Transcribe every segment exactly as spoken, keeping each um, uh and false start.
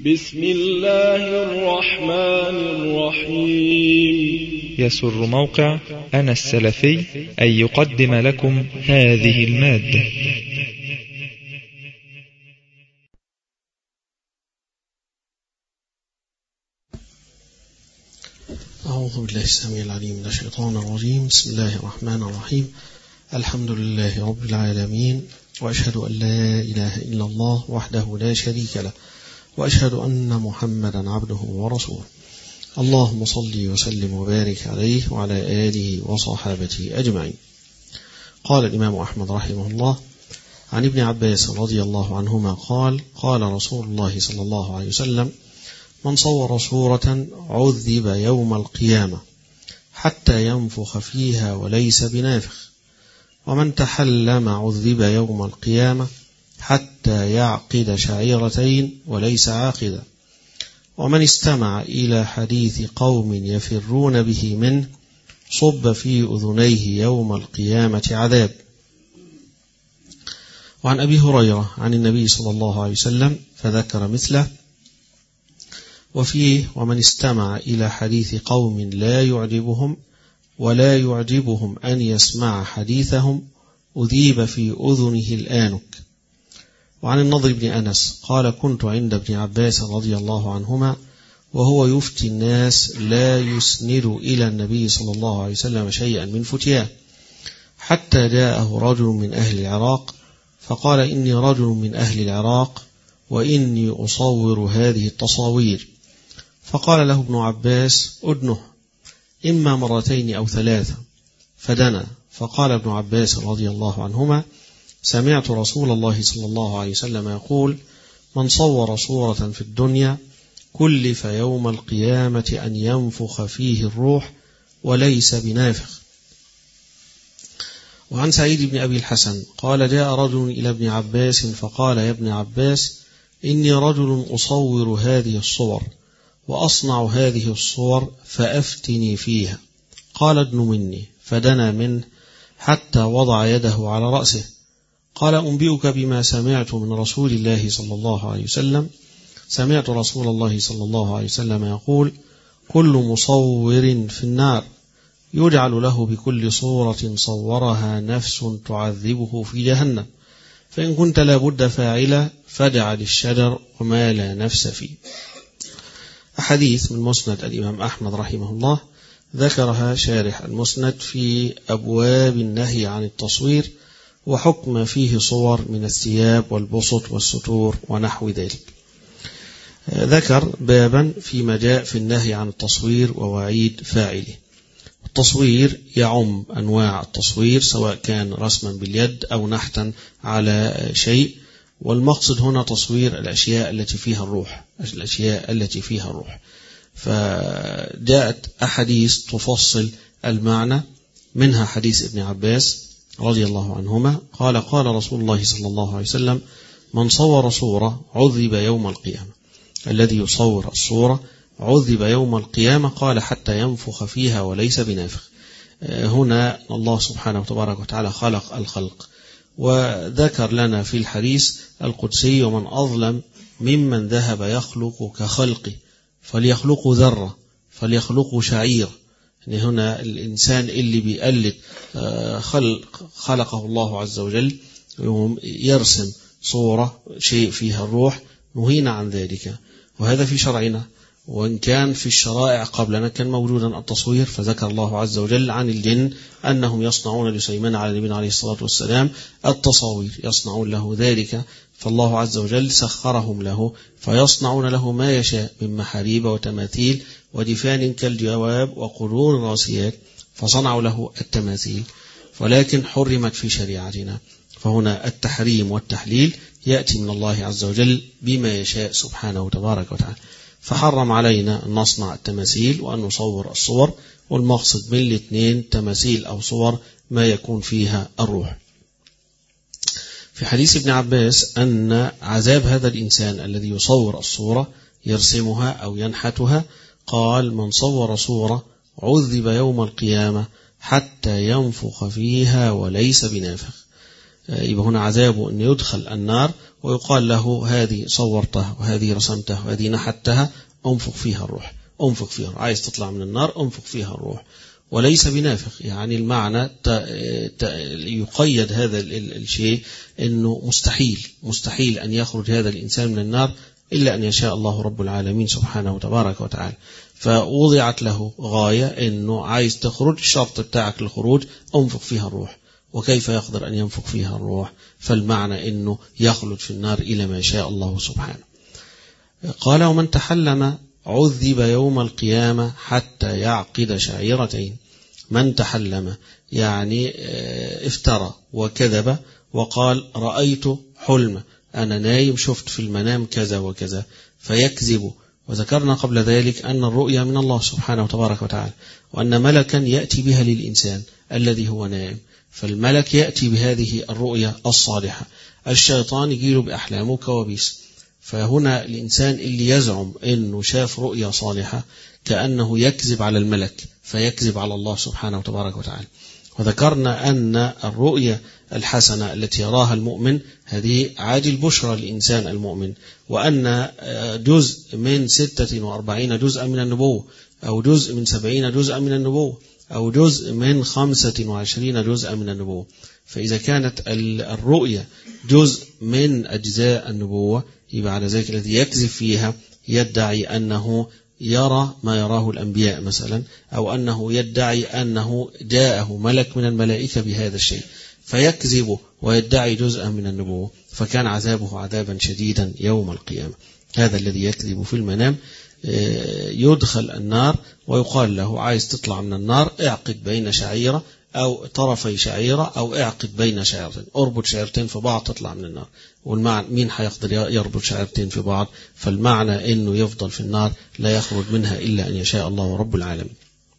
بسم الله الرحمن الرحيم. يسر موقع أنا السلفي أن يقدم لكم هذه المادة. أعوذ بالله السميع العليم من الشيطان الرجيم. بسم الله الرحمن الرحيم. الحمد لله رب العالمين، وأشهد أن لا إله إلا الله وحده لا شريك له، وأشهد أن محمدا عبده ورسوله. اللهم صل وسلم وبارك عليه وعلى آله وصحابته أجمعين. قال الإمام أحمد رحمه الله عن ابن عباس رضي الله عنهما قال: قال رسول الله صلى الله عليه وسلم: من صور صورة عذب يوم القيامة حتى ينفخ فيها وليس بنافخ، ومن تحلم عذب يوم القيامة حتى يعقد شعيرتين وليس عاقدا، ومن استمع إلى حديث قوم يفرون به منه صب في أذنيه يوم القيامة عذاب. وعن أبي هريرة عن النبي صلى الله عليه وسلم فذكر مثله، وفيه: ومن استمع إلى حديث قوم لا يعجبهم ولا يعجبهم أن يسمع حديثهم أذيب في أذنه الآنك. وعن النضر بن أنس قال: كنت عند ابن عباس رضي الله عنهما وهو يفتي الناس لا يسند إلى النبي صلى الله عليه وسلم شيئا من فتياه، حتى جاءه رجل من أهل العراق فقال: إني رجل من أهل العراق وإني أصور هذه التصاوير. فقال له ابن عباس: أدنه إما مرتين أو ثلاثة. فدنا، فقال ابن عباس رضي الله عنهما: سمعت رسول الله صلى الله عليه وسلم يقول: من صور صورة في الدنيا كلف يوم القيامة أن ينفخ فيه الروح وليس بنافخ. وعن سعيد بن أبي الحسن قال: جاء رجل إلى ابن عباس فقال: يا ابن عباس، إني رجل أصور هذه الصور وأصنع هذه الصور فأفتني فيها. قال: ادن مني. فدنا منه حتى وضع يده على رأسه. قال: أنبئك بما سمعت من رسول الله صلى الله عليه وسلم. سمعت رسول الله صلى الله عليه وسلم يقول: كل مصور في النار، يجعل له بكل صورة صورها نفس تعذبه في جهنم، فإن كنت لابد فاعلا فاجعل الشجر وما لا نفس فيه. أحاديث من مسند الإمام أحمد رحمه الله ذكرها شارح المسند في أبواب النهي عن التصوير وحكم فيه صور من الثياب والبسط والستور ونحو ذلك. ذكر بابا فيما جاء في النهي عن التصوير ووعيد فاعله. التصوير يعم أنواع التصوير، سواء كان رسما باليد أو نحتا على شيء، والمقصد هنا تصوير الأشياء التي فيها الروح الأشياء التي فيها الروح فجاءت أحاديث تفصل المعنى، منها حديث ابن عباس رضي الله عنهما قال: قال رسول الله صلى الله عليه وسلم: من صور صورة عذب يوم القيامة. الذي يصور الصورة عذب يوم القيامة. قال: حتى ينفخ فيها وليس بنافخ. هنا الله سبحانه وتبارك وتعالى خلق الخلق، وذكر لنا في الحديث القدسي: ومن أظلم ممن ذهب يخلق كخلقه، فليخلقوا ذرة فليخلقوا شعير. يعني هنا الإنسان اللي بيقلد خلق خلقه الله عز وجل يرسم صورة شيء فيها الروح، نهينا عن ذلك، وهذا في شرعنا. وإن كان في الشرائع قبلنا كان موجودا التصوير، فذكر الله عز وجل عن الجن أنهم يصنعون لسليمان على نبينا عليه الصلاة والسلام التصاوير، يصنعون له ذلك، فالله عز وجل سخرهم له فيصنعون له ما يشاء من محاريب وتماثيل ودفان كالجواب وقرون راسيات، فصنعوا له التماثيل، ولكن حرمت في شريعتنا. فهنا التحريم والتحليل يأتي من الله عز وجل بما يشاء سبحانه وتبارك وتعالى، فحرم علينا أن نصنع التماثيل وأن نصور الصور، والمقصد من الاثنين تماثيل أو صور ما يكون فيها الروح. في حديث ابن عباس أن عذاب هذا الإنسان الذي يصور الصورة يرسمها أو ينحتها، قال: من صور صورة عذب يوم القيامة حتى ينفخ فيها وليس بنافخ. يبقى هنا عذابه أن يدخل النار ويقال له هذه صورتها وهذه رسمتها وهذه نحتها، أنفق فيها الروح، أنفق فيها الروح. عايز تطلع من النار أنفق فيها الروح. وليس بنافخ، يعني المعنى يقيد هذا الشيء أنه مستحيل مستحيل أن يخرج هذا الإنسان من النار إلا أن يشاء الله رب العالمين سبحانه وتبارك وتعالى. فوضعت له غاية أنه عايز تخرج، الشرط بتاعك للخروج أنفق فيها الروح. وكيف يقدر أن ينفق فيها الروح؟ فالمعنى أنه يخلد في النار إلى ما شاء الله سبحانه. قال ومن تحلم عذب يوم القيامة حتى يعقد شعيرتين. من تحلم يعني افترى وكذب وقال رأيت حلم، أنا نايم شفت في المنام كذا وكذا، فيكذب. وذكرنا قبل ذلك أن الرؤيا من الله سبحانه وتبارك وتعالى، وأن ملكا يأتي بها للإنسان الذي هو نائم، فالملك يأتي بهذه الرؤيا الصالحة. الشيطان يجيله بأحلام وكوابيس. فهنا الإنسان اللي يزعم أنه شاف رؤيا صالحة كأنه يكذب على الملك، فيكذب على الله سبحانه وتبارك وتعالى. وذكرنا أن الرؤيا الحسنة التي يراها المؤمن هذه عاجل بشرى للإنسان المؤمن، وأن جزء من ستة وأربعين جزءا من النبوة، أو جزء من سبعين جزءا من النبوة، أو جزء من خمسة وعشرين جزءا من النبوة. فإذا كانت الرؤيا جزء من أجزاء النبوة، يبقى على ذلك الذي يكذب فيها يدعي أنه يرى ما يراه الأنبياء مثلا، أو أنه يدعي أنه جاءه ملك من الملائكة بهذا الشيء، فيكذب ويدعي جزءا من النبوة، فكان عذابه عذابا شديدا يوم القيامة. هذا الذي يكذب في المنام يدخل النار، ويقال له عايز تطلع من النار اعقد بين شعيرة أو طرفي شعيرة، أو اعقد بين شعيرتين، اربط شعيرتين في بعض تطلع من النار. والمعنى مين هيقدر يربط شعيرتين في بعض؟ فالمعنى أنه يفضل في النار لا يخرج منها إلا أن يشاء الله رب العالمين.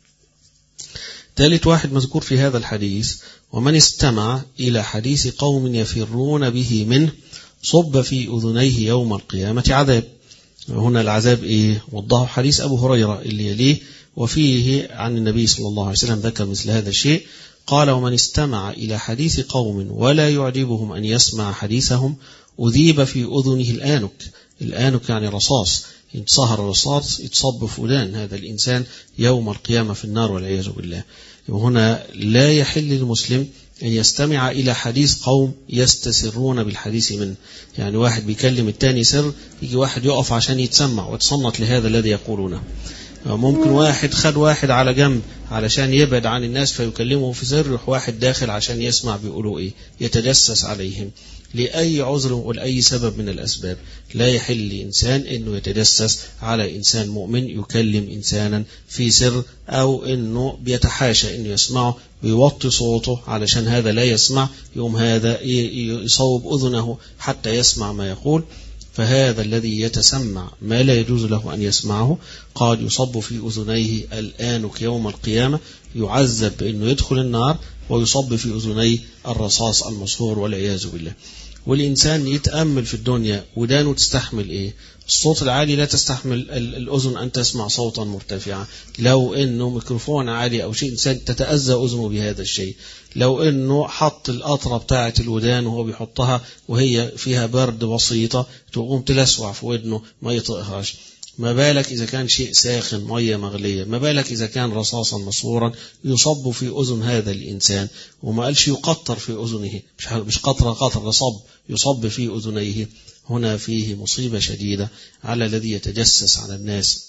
ثالث واحد مذكور في هذا الحديث: ومن استمع إلى حديث قوم يفرون به منه صب في أذنيه يوم القيامة عذاب. هنا العذاب إيه؟ وضحه حديث أبو هريرة اللي يليه، وفيه عن النبي صلى الله عليه وسلم ذكر مثل هذا الشيء. قال: ومن استمع إلى حديث قوم ولا يعجبهم أن يسمع حديثهم أذيب في أذنه الآنك. الآنك يعني رصاص، يتصهر الرصاص يتصب في أذان هذا الإنسان يوم القيامة في النار والعياذ بالله. وهنا لا يحل للمسلم أن يستمع إلى حديث قوم يستسرون بالحديث منه. يعني واحد بيكلم التاني سر، يجي واحد يقف عشان يتسمع ويتصنت لهذا الذي يقولونه. ممكن واحد خد واحد على جنب علشان يبعد عن الناس فيكلمه في سر، يروح واحد داخل عشان يسمع بيقولوا ايه، يتجسس عليهم لأي عذر ولأي سبب من الأسباب. لا يحل لإنسان أنه يتجسس على إنسان مؤمن يكلم إنسانا في سر، أو أنه بيتحاشى أنه يسمعه ويوطي صوته علشان هذا لا يسمع، يوم هذا يصوب أذنه حتى يسمع ما يقول. فهذا الذي يتسمع ما لا يجوز له أن يسمعه قد يصب في أذنيه الآنك يوم القيامة، يعذب بأنه يدخل النار، ويصب في أذنيه الرصاص المصفور والعياذ بالله. والإنسان يتأمل في الدنيا، ودانه تستحمل إيه؟ الصوت العالي لا تستحمل الأذن أن تسمع صوتا مرتفعا. لو أنه ميكروفون عالي أو شيء إنسان تتأذى أذنه بهذا الشيء. لو أنه حط القطرة بتاعة الودان وهو بيحطها وهي فيها برد بسيطة تقوم تلسوع في ودنه ما يطقهاش، ما بالك إذا كان شيء ساخن مية مغلية، ما بالك إذا كان رصاصا مصفورا يصب في أذن هذا الإنسان. وما قالش يقطر في أذنه، مش قطرة قطرة، صب يصب في أذنيه. هنا فيه مصيبة شديدة على الذي يتجسس على الناس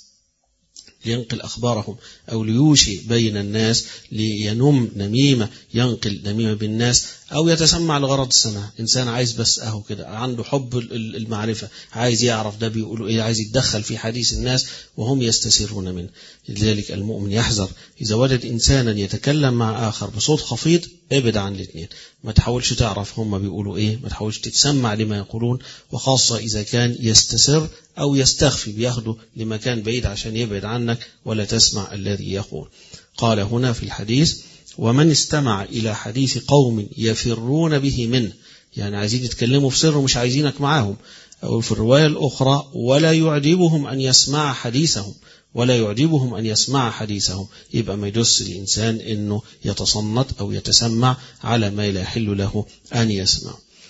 لينقل أخبارهم، أو ليوشي بين الناس لينم نميمة، ينقل نميمة بالناس، أو يتسمع لغرض السماع. إنسان عايز بس أهو كده، عنده حب المعرفة، عايز يعرف ده بيقولوا إيه، عايز يتدخل في حديث الناس وهم يستسرون منه. لذلك المؤمن يحذر إذا وجد إنسانا يتكلم مع آخر بصوت خفيض، ابعد عن الاثنين، ما تحاولش تعرف هم بيقولوا إيه، ما تحاولش تتسمع لما يقولون، وخاصة إذا كان يستسر أو يستخفي، بياخده لمكان بعيد عشان يبعد عنك ولا تسمع الذي يقول. قال هنا في الحديث: ومن استمع إلى حديث قوم يفرون به منه، يعني عايزين يتكلموا في سر ومش عايزينك معاهم. أو في الرواية الأخرى: ولا يعجبهم أن يسمع حديثهم. ولا يعجبهم أن يسمع حديثهم، يبقى ما يدس الإنسان أنه يتصنت أو يتسمع على ما لا يحل له أن يسمع.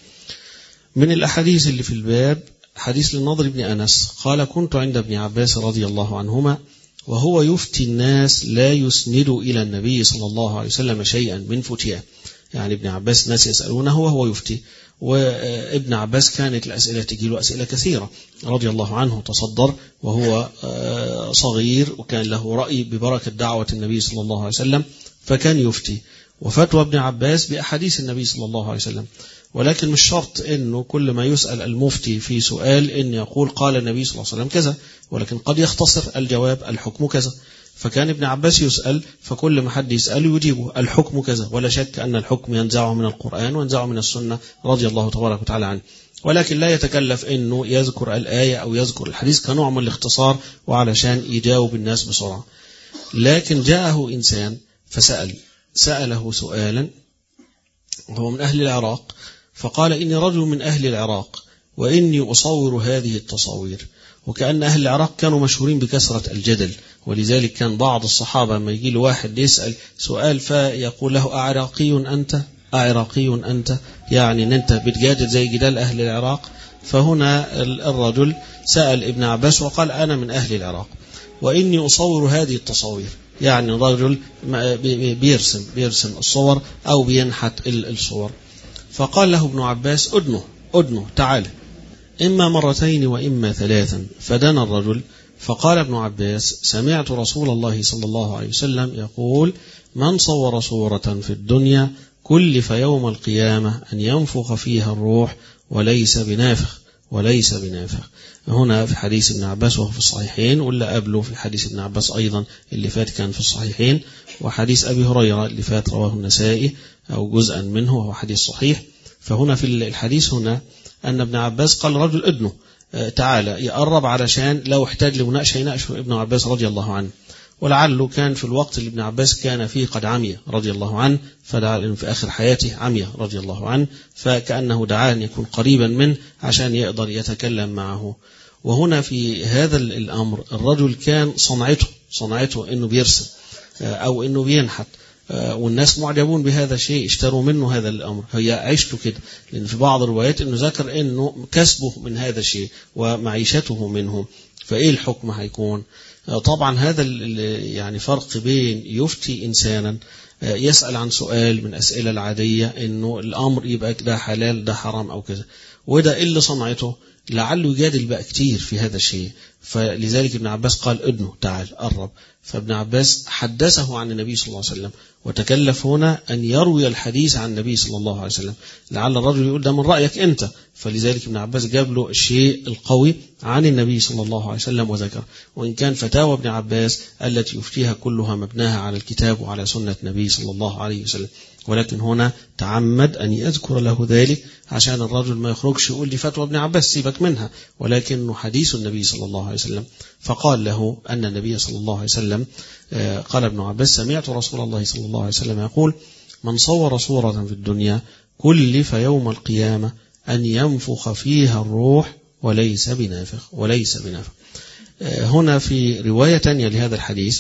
من الأحاديث اللي في الباب حديث للنضر بن أنس قال: كنت عند ابن عباس رضي الله عنهما وهو يفتي الناس لا يسند إلى النبي صلى الله عليه وسلم شيئا من فتياه. يعني ابن عباس ناس يسألونه وهو يفتي، وابن عباس كانت الأسئلة تجي له أسئلة كثيرة رضي الله عنه، تصدر وهو صغير وكان له رأي ببركة دعوة النبي صلى الله عليه وسلم، فكان يفتي. وفتوى ابن عباس بأحاديث النبي صلى الله عليه وسلم، ولكن مش شرط أنه كل ما يسأل المفتي في سؤال أن يقول قال النبي صلى الله عليه وسلم كذا، ولكن قد يختصر الجواب الحكم كذا. فكان ابن عباس يسأل فكل ما حد يسأله يجيبه الحكم كذا، ولا شك أن الحكم ينزعه من القرآن وينزعه من السنة رضي الله تبارك وتعالى عنه، ولكن لا يتكلف أنه يذكر الآية أو يذكر الحديث كنوع من الاختصار وعلشان يجاوب الناس بسرعة. لكن جاءه إنسان فسأل سأله سؤالا وهو من أهل العراق، فقال: إني رجل من أهل العراق وإني أصور هذه التصاوير. وكأن أهل العراق كانوا مشهورين بكثرة الجدل، ولذلك كان بعض الصحابة لما يجي له واحد يسأل سؤال فيقول له: أعراقي أنت؟ أعراقي أنت؟ يعني أن أنت بتجادل زي جدال أهل العراق. فهنا الرجل سأل ابن عباس وقال: أنا من أهل العراق وإني أصور هذه التصاوير، يعني رجل بيرسم بيرسم الصور أو بينحت الصور. فقال له ابن عباس: أدنه أدنه تعال، إما مرتين وإما ثلاثا. فدنا الرجل فقال ابن عباس: سمعت رسول الله صلى الله عليه وسلم يقول: من صور صورة في الدنيا كلف يوم القيامة أن ينفخ فيها الروح وليس بنافخ وليس بنافخ. هنا في حديث ابن عباس وهو في الصحيحين، ولا قبله في حديث ابن عباس أيضا اللي فات كان في الصحيحين، وحديث أبي هريرة اللي فات رواه النسائي أو جزءا منه وهو حديث صحيح. فهنا في الحديث هنا أن ابن عباس قال رجل ابنه تعالى يقرب علشان لو احتاج لمناقشة يناقش ابن عباس رضي الله عنه، ولعله كان في الوقت اللي ابن عباس كان فيه قد عمي رضي الله عنه، فدعا في آخر حياته عمي رضي الله عنه، فكأنه دعاه أن يكون قريبا منه عشان يقدر يتكلم معه. وهنا في هذا الأمر الرجل كان صنعته صنعته أنه بيرسم أو أنه بينحت، والناس معجبون بهذا الشيء اشتروا منه هذا الأمر، هي عيشته كده. لأن في بعض الروايات أنه ذكر أنه كسبه من هذا الشيء ومعيشته منه، فإيه الحكم هيكون؟ طبعا هذا يعني فرق بين يفتي إنسانا يسأل عن سؤال من أسئلة العادية أنه الأمر يبقى ده حلال ده حرام أو كذا، وده اللي صنعته لعله يجادل بقى كتير في هذا الشيء. فلذلك ابن عباس قال ابنه تعال قرب. فابن عباس حدثه عن النبي صلى الله عليه وسلم، وتكلف هنا أن يروي الحديث عن النبي صلى الله عليه وسلم، لعل الرجل يقول ده من رأيك أنت، فلذلك ابن عباس جاب له الشيء القوي عن النبي صلى الله عليه وسلم وذكر. وإن كان فتاوى ابن عباس التي يفتيها كلها مبناها على الكتاب وعلى سنة النبي صلى الله عليه وسلم، ولكن هنا تعمد أن يذكر له ذلك عشان الرجل ما يخرجش يقول لي فتوى ابن عباس سيبك منها، ولكنه حديث النبي صلى الله عليه وسلم. فقال له أن النبي صلى الله عليه وسلم قال ابن عباس: سمعت رسول الله صلى الله عليه وسلم يقول: من صور صورة في الدنيا كلف يوم القيامة أن ينفخ فيها الروح وليس بنافخ وليس بنافخ. هنا في رواية تانية لهذا الحديث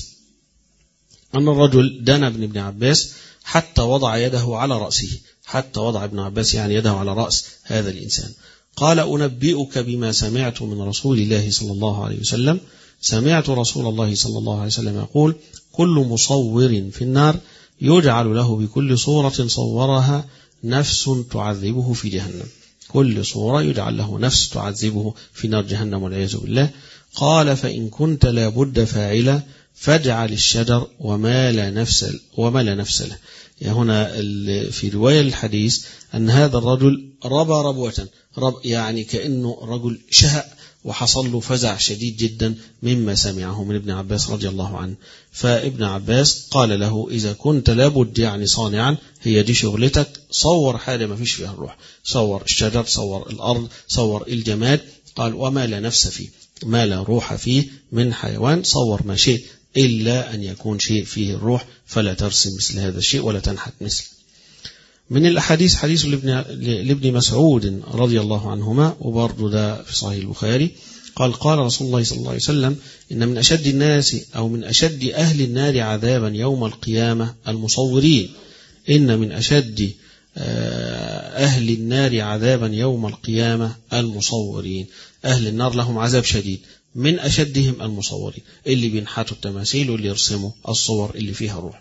أن الرجل دنا ابن ابن عباس حتى وضع يده على رأسه، حتى وضع ابن عباس يعني يده على رأس هذا الإنسان. قال: أنبئك بما سمعت من رسول الله صلى الله عليه وسلم. سمعت رسول الله صلى الله عليه وسلم يقول: كل مصور في النار يجعل له بكل صورة صورها نفس تعذبه في جهنم. كل صورة يجعل له نفس تعذبه في نار جهنم والعياذ بالله. قال: فإن كنت لا بد فاعلا فاجعل الشجر وما لا نفس وما لا نفس له. يعني هنا في رواية الحديث أن هذا الرجل ربى ربوة، رب يعني كأنه رجل شهق وحصل له فزع شديد جدا مما سمعه من ابن عباس رضي الله عنه. فابن عباس قال له: إذا كنت لابد يعني صانعا، هي دي شغلتك، صور حاجة ما فيش فيها الروح، صور الشجر، صور الأرض، صور الجماد. قال: وما لا نفس فيه، ما لا روح فيه من حيوان، صور ما شيء إلا أن يكون شيء فيه الروح، فلا ترسم مثل هذا الشيء ولا تنحت مثل. من الأحاديث حديث لابن, لابن مسعود رضي الله عنهما، وبرضه ده في صحيح البخاري، قال قال رسول الله صلى الله عليه وسلم إن من أشد الناس أو من أشد أهل النار عذابا يوم القيامة المصورين. إن من أشد أهل النار عذابا يوم القيامة المصورين. أهل النار لهم عذاب شديد، من أشدهم المصورين، اللي بينحتوا التماثيل واللي يرسموا الصور اللي فيها روح.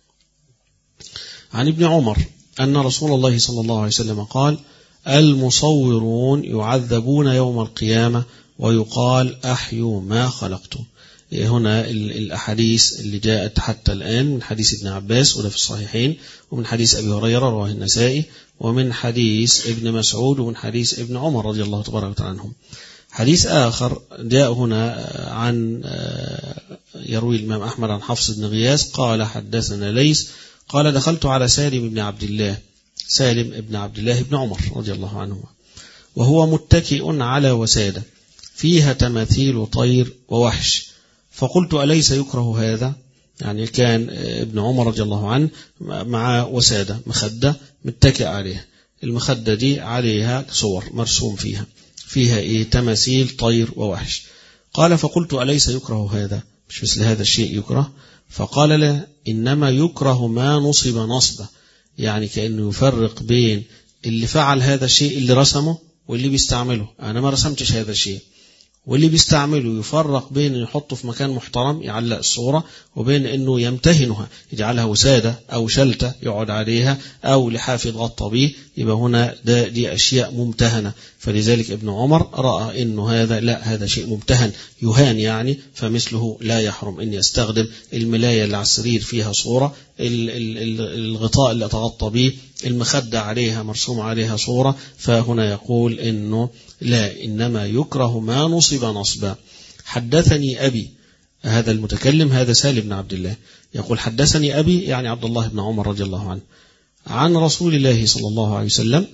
عن ابن عمر أن رسول الله صلى الله عليه وسلم قال المصورون يعذبون يوم القيامة ويقال أحيوا ما خلقتم. هنا الأحاديث اللي جاءت حتى الآن من حديث ابن عباس وده في الصحيحين، ومن حديث أبي هريرة رواه النسائي، ومن حديث ابن مسعود، ومن حديث ابن عمر رضي الله تبارك وتعالى عنهم. حديث آخر جاء هنا عن يروي الإمام أحمد عن حفص بن غياث قال حدثنا ليث قال دخلت على سالم بن عبد الله سالم بن عبد الله بن عمر رضي الله عنه وهو متكئ على وسادة فيها تماثيل طير ووحش، فقلت أليس يكره هذا؟ يعني كان ابن عمر رضي الله عنه مع وسادة مخدة متكئ عليها، المخدة دي عليها صور مرسوم فيها فيها إيه؟ تماثيل طير ووحش. قال فقلت أليس يكره هذا؟ مش مثل هذا الشيء يكره؟ فقال لا، إنما يكره ما نصب نصبه، يعني كأنه يفرق بين اللي فعل هذا الشيء اللي رسمه واللي بيستعمله. أنا ما رسمتش هذا الشيء، واللي بيستعمله يفرق بين أن يحطه في مكان محترم يعلق الصورة وبين أنه يمتهنها يجعلها وسادة أو شلتة يقعد عليها أو لحاف يتغطى به. يبقى هنا ده دي أشياء ممتهنة. فلذلك ابن عمر رأى أنه هذا لا، هذا شيء ممتهن يهان يعني، فمثله لا يحرم أن يستخدم الملاية اللي على السرير فيها صورة، الغطاء اللي أتغطى به، المخدة عليها مرسوم عليها صورة. فهنا يقول أنه لا، إنما يكره ما نصب نصبا. حدثني أبي، هذا المتكلم هذا سالم بن عبد الله يقول حدثني أبي يعني عبد الله بن عمر رضي الله عنه عن رسول الله صلى الله عليه وسلم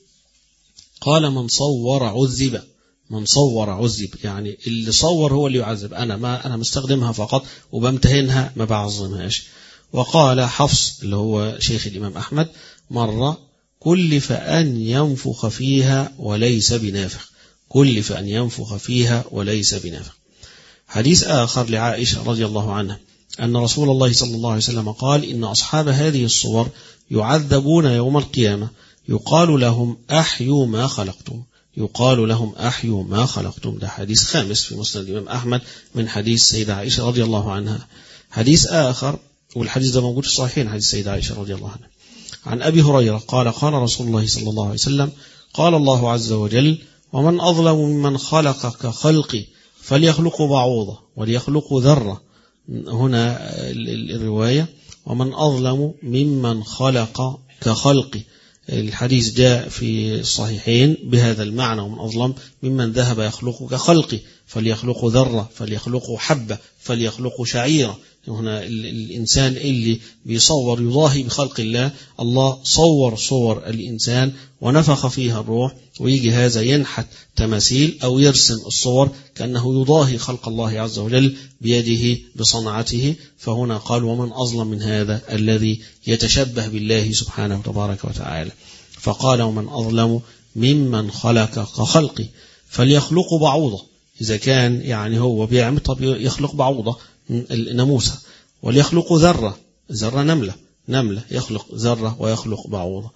قال من صور عذب. من صور عذب يعني اللي صور هو اللي يعذب، أنا ما أنا مستخدمها فقط وبمتهنها ما بعظمهاش. وقال حفص اللي هو شيخ الإمام أحمد مرة كلف أن ينفخ فيها وليس بنافخ، كلف أن ينفخ فيها وليس بنافخ. حديث آخر لعائشة رضي الله عنها أن رسول الله صلى الله عليه وسلم قال إن أصحاب هذه الصور يعذبون يوم القيامة يقال لهم أحيوا ما خلقتم، يقال لهم أحيوا ما خلقتم. ده حديث خامس في مسند الإمام أحمد من حديث سيدة عائشة رضي الله عنها. حديث آخر والحديث ده موجود في الصحيحين حديث سيدة عائشة رضي الله عنها عن أبي هريرة قال قال رسول الله صلى الله عليه وسلم قال الله عز وجل ومن أظلم ممن خلق كخلقي فليخلقوا بعوضة وليخلقوا ذرة. هنا الرواية ومن أظلم ممن خلق كخلقي، الحديث جاء في الصحيحين بهذا المعنى ومن أظلم ممن ذهب يخلق كخلقي فليخلقوا ذرة فليخلقوا حبة فليخلقوا شعيرة. هنا الإنسان اللي بيصور يضاهي بخلق الله، الله صور صور الإنسان ونفخ فيها الروح، ويجي هذا ينحت تماثيل أو يرسم الصور كأنه يضاهي خلق الله عز وجل بيده بصنعته. فهنا قال ومن أظلم من هذا الذي يتشبه بالله سبحانه وتبارك وتعالى. فقال ومن أظلم ممن خلق كخلقي فليخلق بعوضة. إذا كان يعني هو بيعمل طب يخلق بعوضة الناموسة، وليخلق ذرة ذرة نملة نملة يخلق ذرة ويخلق بعوضة.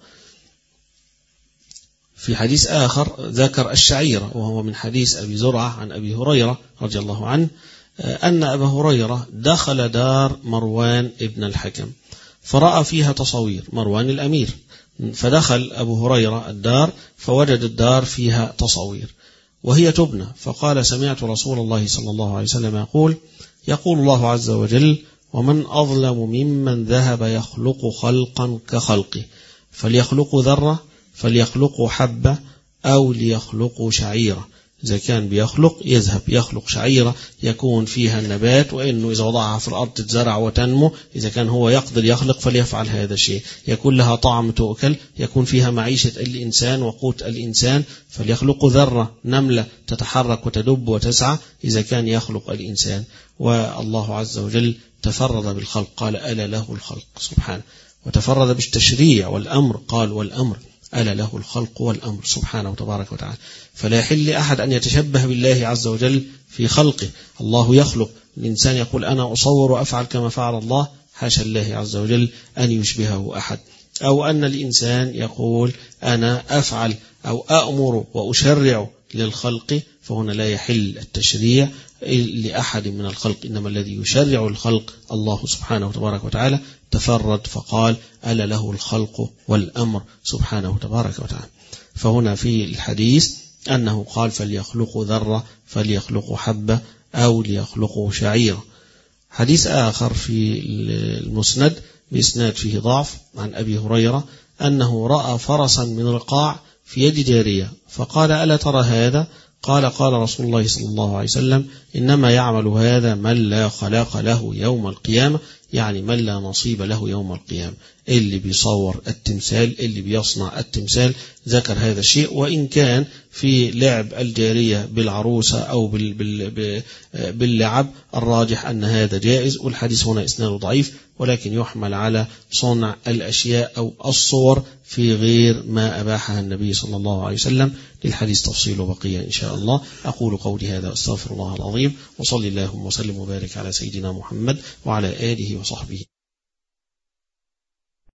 في حديث آخر ذكر الشعيرة وهو من حديث أبي زرعة عن أبي هريرة رضي الله عنه أن أبا هريرة دخل دار مروان ابن الحكم فرأى فيها تصوير مروان الأمير، فدخل أبو هريرة الدار فوجد الدار فيها تصوير وهي تبنى، فقال سمعت رسول الله صلى الله عليه وسلم يقول يقول الله عز وجل ومن أظلم ممن ذهب يخلق خلقا كخلقه فليخلقوا ذرة فليخلقوا حبة أو ليخلقوا شعيرة. إذا كان بيخلق يذهب يخلق شعيرة يكون فيها النبات، وإنه إذا وضعها في الأرض تزرع وتنمو. إذا كان هو يقدر يخلق فليفعل هذا الشيء، يكون لها طعم تؤكل، يكون فيها معيشة الإنسان وقوت الإنسان. فليخلقوا ذرة نملة تتحرك وتدب وتسعى إذا كان يخلق الإنسان. والله عز وجل تفرد بالخلق قال ألا له الخلق سبحانه، وتفرد بالتشريع والأمر قال والأمر ألا له الخلق والأمر سبحانه وتبارك وتعالى. فلا يحل لأحد أن يتشبه بالله عز وجل في خلقه. الله يخلق، الإنسان يقول أنا أصور وأفعل كما فعل الله، حاشا الله عز وجل أن يشبهه أحد. أو أن الإنسان يقول أنا أفعل أو أأمر وأشرع للخلق، فهنا لا يحل التشريع لأحد من الخلق، إنما الذي يشرع الخلق الله سبحانه وتبارك وتعالى، تفرد فقال ألا له الخلق والأمر سبحانه وتبارك وتعالى. فهنا في الحديث أنه قال فليخلقوا ذرة، فليخلقوا حبة، أو ليخلقوا شعيرة. حديث آخر في المسند بإسناد فيه ضعف عن أبي هريرة أنه رأى فرسا من رقاع في يد جارية، فقال ألا ترى هذا؟ قال قال رسول الله صلى الله عليه وسلم إنما يعمل هذا من لا خلاق له يوم القيامة، يعني من لا نصيب له يوم القيامة. اللي بيصور التمثال، اللي بيصنع التمثال، ذكر هذا الشيء. وإن كان في لعب الجارية بالعروسة أو باللعب، الراجح أن هذا جائز، والحديث هنا إسناده ضعيف، ولكن يحمل على صنع الأشياء أو الصور في غير ما أباحها النبي صلى الله عليه وسلم. للحديث تفصيل بقية إن شاء الله. أقول قولي هذا أستغفر الله العظيم، وصلي اللهم وسلم وبارك على سيدنا محمد وعلى آله وصحبه.